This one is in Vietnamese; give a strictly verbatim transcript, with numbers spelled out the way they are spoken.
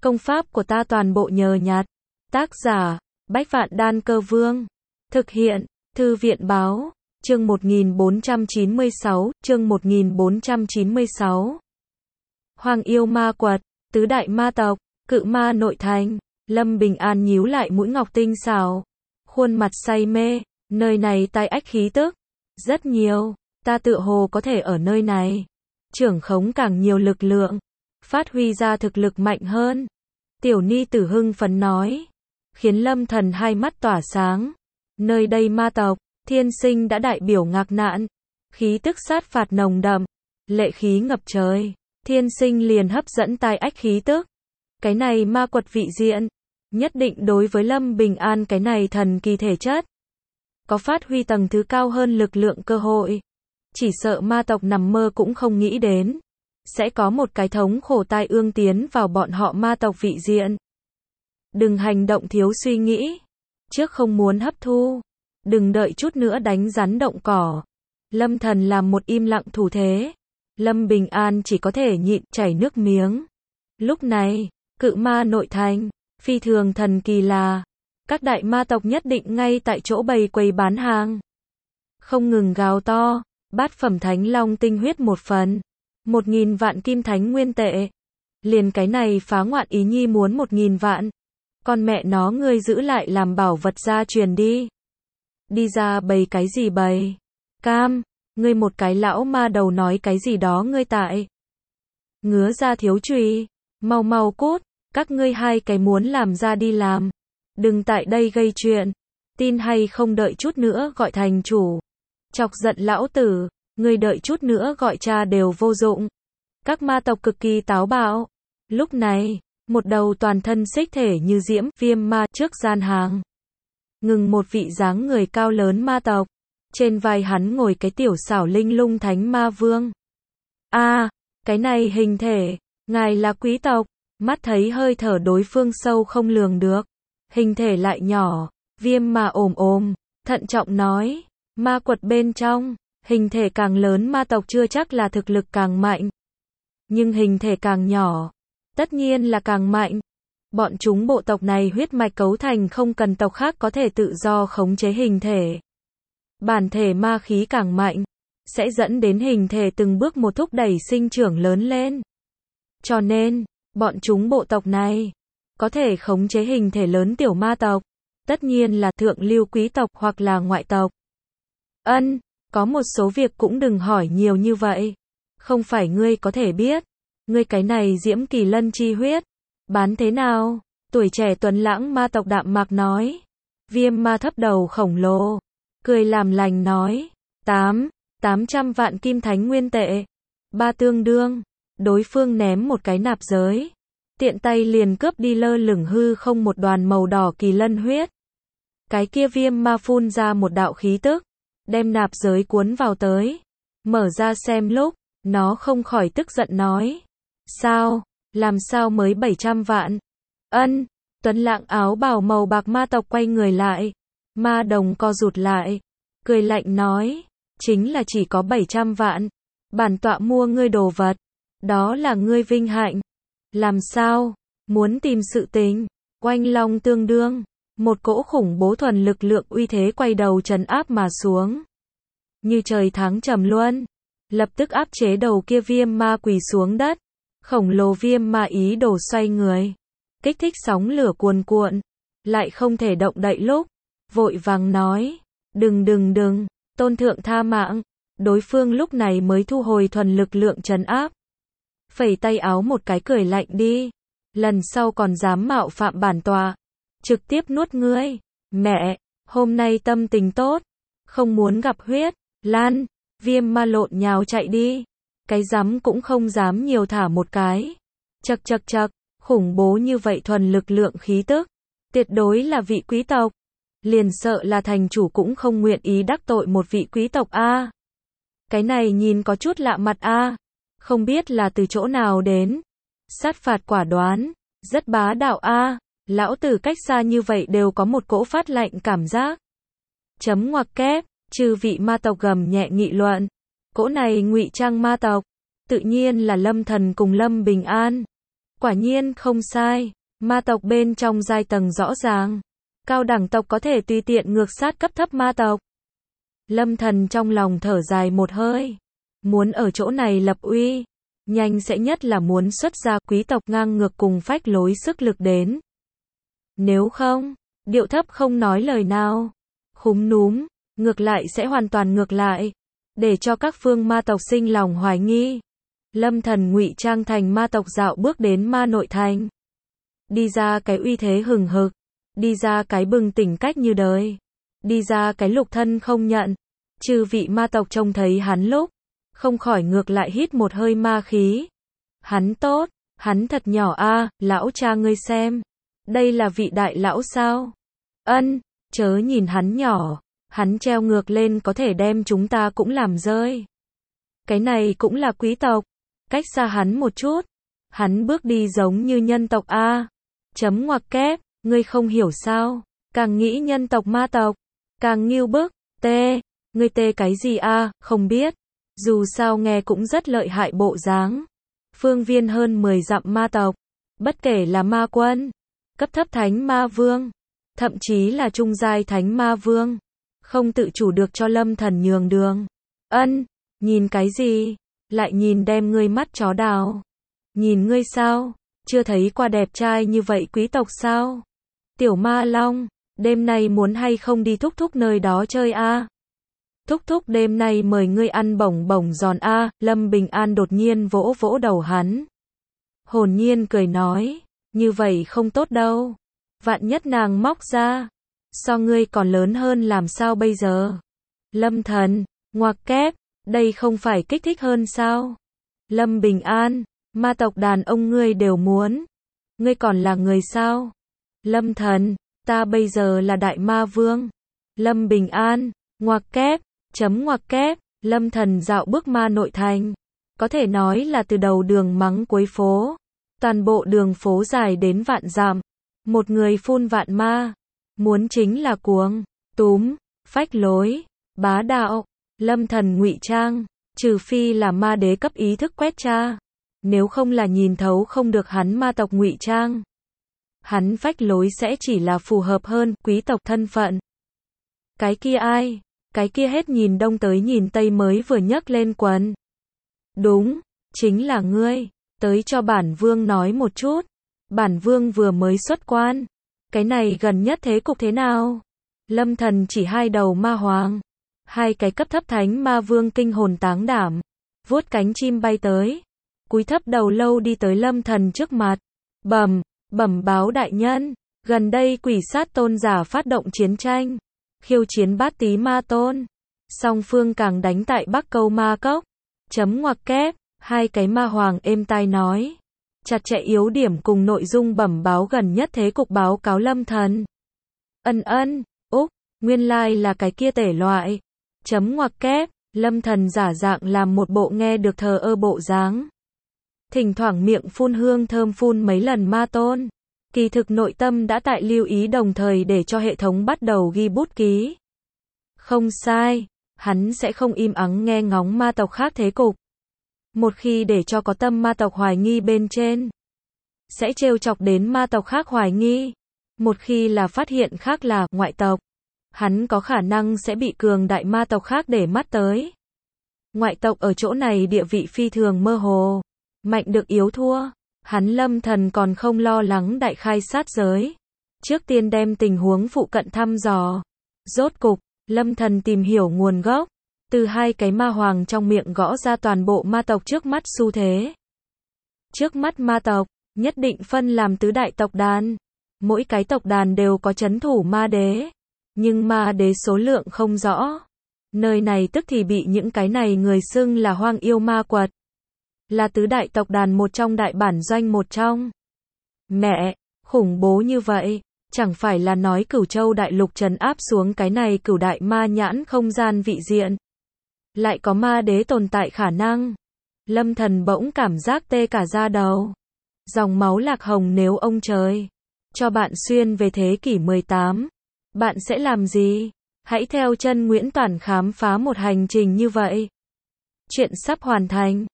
Công pháp của ta toàn bộ nhờ nhặt. Tác giả, Bách Vạn Đan Cơ Vương. Thực hiện, Thư viện Báo. Chương một nghìn bốn trăm chín mươi sáu, chương một nghìn bốn trăm chín mươi sáu. Hoàng yêu ma quật, tứ đại ma tộc, cự ma nội thành. Lâm Bình An nhíu lại mũi ngọc tinh xảo, khuôn mặt say mê, nơi này tai ách khí tức. Rất nhiều, ta tựa hồ có thể ở nơi này. Trưởng khống càng nhiều lực lượng, phát huy ra thực lực mạnh hơn. Tiểu Ni Tử hưng phấn nói, khiến Lâm Thần hai mắt tỏa sáng. Nơi đây ma tộc, thiên sinh đã đại biểu ngạc nạn, khí tức sát phạt nồng đậm, lệ khí ngập trời, thiên sinh liền hấp dẫn tai ách khí tức. Cái này ma quật vị diện, nhất định đối với Lâm Bình An cái này thần kỳ thể chất, có phát huy tầng thứ cao hơn lực lượng cơ hội. Chỉ sợ ma tộc nằm mơ cũng không nghĩ đến, sẽ có một cái thống khổ tai ương tiến vào bọn họ ma tộc vị diện. Đừng hành động thiếu suy nghĩ, trước không muốn hấp thu, đừng đợi chút nữa đánh rắn động cỏ. Lâm Thần làm một im lặng thủ thế, Lâm Bình An chỉ có thể nhịn chảy nước miếng. Lúc này, cự ma nội thành, phi thường thần kỳ là, các đại ma tộc nhất định ngay tại chỗ bày quầy bán hàng, không ngừng gào to, bát phẩm thánh long tinh huyết một phần, một nghìn vạn kim thánh nguyên tệ. Liền cái này phá ngoạn ý nhi muốn một nghìn vạn. Con mẹ nó ngươi giữ lại làm bảo vật gia truyền đi. Đi ra bày cái gì bày? Cam, ngươi một cái lão ma đầu nói cái gì đó ngươi tại. Ngứa ra thiếu trùy, mau mau cút, các ngươi hai cái muốn làm ra đi làm. Đừng tại đây gây chuyện, tin hay không đợi chút nữa gọi thành chủ. Chọc giận lão tử, ngươi đợi chút nữa gọi cha đều vô dụng. Các ma tộc cực kỳ táo bạo. Lúc này, một đầu toàn thân xích thể như diễm viêm ma trước gian hàng. Ngừng một vị dáng người cao lớn ma tộc. Trên vai hắn ngồi cái tiểu xảo linh lung thánh ma vương. A, à, cái này hình thể, ngài là quý tộc, mắt thấy hơi thở đối phương sâu không lường được. Hình thể lại nhỏ, viêm ma ồm ồm, thận trọng nói, ma quật bên trong, hình thể càng lớn ma tộc chưa chắc là thực lực càng mạnh. Nhưng hình thể càng nhỏ, tất nhiên là càng mạnh. Bọn chúng bộ tộc này huyết mạch cấu thành không cần tộc khác có thể tự do khống chế hình thể. Bản thể ma khí càng mạnh, sẽ dẫn đến hình thể từng bước một thúc đẩy sinh trưởng lớn lên. Cho nên, bọn chúng bộ tộc này, có thể khống chế hình thể lớn tiểu ma tộc, tất nhiên là thượng lưu quý tộc hoặc là ngoại tộc. Ân, có một số việc cũng đừng hỏi nhiều như vậy. Không phải ngươi có thể biết. Ngươi cái này diễm kỳ lân chi huyết, bán thế nào? Tuổi trẻ tuấn lãng ma tộc đạm mạc nói. Viêm ma thấp đầu khổng lồ, cười làm lành nói. Tám, tám trăm vạn kim thánh nguyên tệ. Ba tương đương. Đối phương ném một cái nạp giới. Tiện tay liền cướp đi lơ lửng hư không một đoàn màu đỏ kỳ lân huyết. Cái kia viêm ma phun ra một đạo khí tức, đem nạp giới cuốn vào tới. Mở ra xem lúc, nó không khỏi tức giận nói. Sao, làm sao mới bảy trăm vạn? Ân, tuấn lãng áo bào màu bạc ma tộc quay người lại. Ma đồng co rụt lại, cười lạnh nói, chính là chỉ có bảy trăm vạn. Bản tọa mua ngươi đồ vật, đó là ngươi vinh hạnh. Làm sao? Muốn tìm sự tình? Oanh long tương đương, một cỗ khủng bố thuần lực lượng uy thế quay đầu trấn áp mà xuống. Như trời tháng trầm luân, lập tức áp chế đầu kia viêm ma quỳ xuống đất. Khổng lồ viêm ma ý đồ xoay người, kích thích sóng lửa cuồn cuộn, lại không thể động đậy lúc, vội vàng nói, đừng đừng đừng, tôn thượng tha mạng. Đối phương lúc này mới thu hồi thuần lực lượng trấn áp. Phẩy tay áo một cái cười lạnh đi, lần sau còn dám mạo phạm bản tọa, trực tiếp nuốt ngươi. Mẹ, hôm nay tâm tình tốt, không muốn gặp huyết, lan, viêm ma lộn nhào chạy đi. Cái dám cũng không dám nhiều thả một cái. Chật chật chật, khủng bố như vậy thuần lực lượng khí tức, tuyệt đối là vị quý tộc. Liền sợ là thành chủ cũng không nguyện ý đắc tội một vị quý tộc a. Cái này nhìn có chút lạ mặt a, không biết là từ chỗ nào đến. Sát phạt quả đoán, rất bá đạo a. Lão tử cách xa như vậy đều có một cỗ phát lạnh cảm giác. Chấm ngoặc kép, chư vị ma tộc gầm nhẹ nghị luận. Cỗ này ngụy trang ma tộc, tự nhiên là Lâm Thần cùng Lâm Bình An. Quả nhiên không sai, ma tộc bên trong giai tầng rõ ràng. Cao đẳng tộc có thể tùy tiện ngược sát cấp thấp ma tộc. Lâm Thần trong lòng thở dài một hơi. Muốn ở chỗ này lập uy, nhanh sẽ nhất là muốn xuất ra quý tộc ngang ngược cùng phách lối sức lực đến. Nếu không, điệu thấp không nói lời nào, khúm núm, ngược lại sẽ hoàn toàn ngược lại, để cho các phương ma tộc sinh lòng hoài nghi. Lâm Thần ngụy trang thành ma tộc dạo bước đến ma nội thành. Đi ra cái uy thế hừng hực, đi ra cái bừng tỉnh cách như đời, đi ra cái lục thân không nhận. Chư vị ma tộc trông thấy hắn lúc, không khỏi ngược lại hít một hơi ma khí. Hắn tốt, hắn thật nhỏ a, à, lão cha ngươi xem. Đây là vị đại lão sao? Ân, chớ nhìn hắn nhỏ, hắn treo ngược lên có thể đem chúng ta cũng làm rơi. Cái này cũng là quý tộc, cách xa hắn một chút. Hắn bước đi giống như nhân tộc a. À. Chấm ngoặc kép, ngươi không hiểu sao? Càng nghĩ nhân tộc ma tộc, càng nghiêu bức, tê, ngươi tê cái gì a, à? Không biết. Dù sao nghe cũng rất lợi hại bộ dáng. Phương viên hơn mười dặm ma tộc, bất kể là ma quân, cấp thấp thánh ma vương, thậm chí là trung giai thánh ma vương, không tự chủ được cho Lâm Thần nhường đường. Ân, nhìn cái gì? Lại nhìn đem ngươi mắt chó đào. Nhìn ngươi sao? Chưa thấy qua đẹp trai như vậy quý tộc sao? Tiểu ma long, đêm nay muốn hay không đi thúc thúc nơi đó chơi a? À? Thúc thúc đêm nay mời ngươi ăn bổng bổng giòn a. À? Lâm Bình An đột nhiên vỗ vỗ đầu hắn. Hồn nhiên cười nói, như vậy không tốt đâu. Vạn nhất nàng móc ra, so ngươi còn lớn hơn làm sao bây giờ? Lâm Thần, ngoặc kép, đây không phải kích thích hơn sao? Lâm Bình An, ma tộc đàn ông ngươi đều muốn. Ngươi còn là người sao? Lâm Thần, ta bây giờ là đại ma vương. Lâm Bình An, ngoặc kép, chấm ngoặc kép, Lâm Thần dạo bước ma nội thành. Có thể nói là từ đầu đường mắng cuối phố. Toàn bộ đường phố dài đến vạn dặm. Một người phun vạn ma. Muốn chính là cuồng, túm, phách lối, bá đạo. Lâm Thần ngụy trang, trừ phi là ma đế cấp ý thức quét tra. Nếu không là nhìn thấu không được hắn ma tộc ngụy trang. Hắn phách lối sẽ chỉ là phù hợp hơn quý tộc thân phận. Cái kia ai? Cái kia hết nhìn đông tới nhìn tây mới vừa nhấc lên quần. Đúng, chính là ngươi. Tới cho bản vương nói một chút. Bản vương vừa mới xuất quan. Cái này gần nhất thế cục thế nào? Lâm Thần chỉ hai đầu ma hoàng. Hai cái cấp thấp thánh ma vương kinh hồn táng đảm. Vuốt cánh chim bay tới. Cúi thấp đầu lâu đi tới Lâm Thần trước mặt. Bẩm, bẩm báo đại nhân. Gần đây quỷ sát tôn giả phát động chiến tranh. Khiêu chiến bát tí ma tôn. Song phương càng đánh tại Bắc Câu ma cốc. Chấm ngoặc kép. Hai cái ma hoàng êm tai nói. Chặt chẽ yếu điểm cùng nội dung bẩm báo gần nhất thế cục báo cáo Lâm Thần. Ân ân, úc, nguyên lai like là cái kia tể loại. Chấm ngoặc kép, Lâm Thần giả dạng làm một bộ nghe được thờ ơ bộ dáng. Thỉnh thoảng miệng phun hương thơm phun mấy lần ma tôn. Kỳ thực nội tâm đã tại lưu ý đồng thời để cho hệ thống bắt đầu ghi bút ký. Không sai, hắn sẽ không im ắng nghe ngóng ma tộc khác thế cục. Một khi để cho có tâm ma tộc hoài nghi bên trên, sẽ trêu chọc đến ma tộc khác hoài nghi. Một khi là phát hiện khác là ngoại tộc, hắn có khả năng sẽ bị cường đại ma tộc khác để mắt tới. Ngoại tộc ở chỗ này địa vị phi thường mơ hồ, mạnh được yếu thua. Hắn Lâm Thần còn không lo lắng đại khai sát giới. Trước tiên đem tình huống phụ cận thăm dò. Rốt cục, Lâm Thần tìm hiểu nguồn gốc. Từ hai cái ma hoàng trong miệng gõ ra toàn bộ ma tộc trước mắt xu thế. Trước mắt ma tộc, nhất định phân làm tứ đại tộc đàn. Mỗi cái tộc đàn đều có trấn thủ ma đế. Nhưng ma đế số lượng không rõ. Nơi này tức thì bị những cái này người xưng là hoang yêu ma quật. Là tứ đại tộc đàn một trong đại bản doanh một trong. Mẹ, khủng bố như vậy. Chẳng phải là nói Cửu Châu đại lục trấn áp xuống cái này cửu đại ma nhãn không gian vị diện. Lại có ma đế tồn tại khả năng. Lâm Thần bỗng cảm giác tê cả da đầu. Dòng máu lạc hồng nếu ông trời cho bạn xuyên về thế kỷ mười tám, bạn sẽ làm gì? Hãy theo chân Nguyễn Toản khám phá một hành trình như vậy. Chuyện sắp hoàn thành.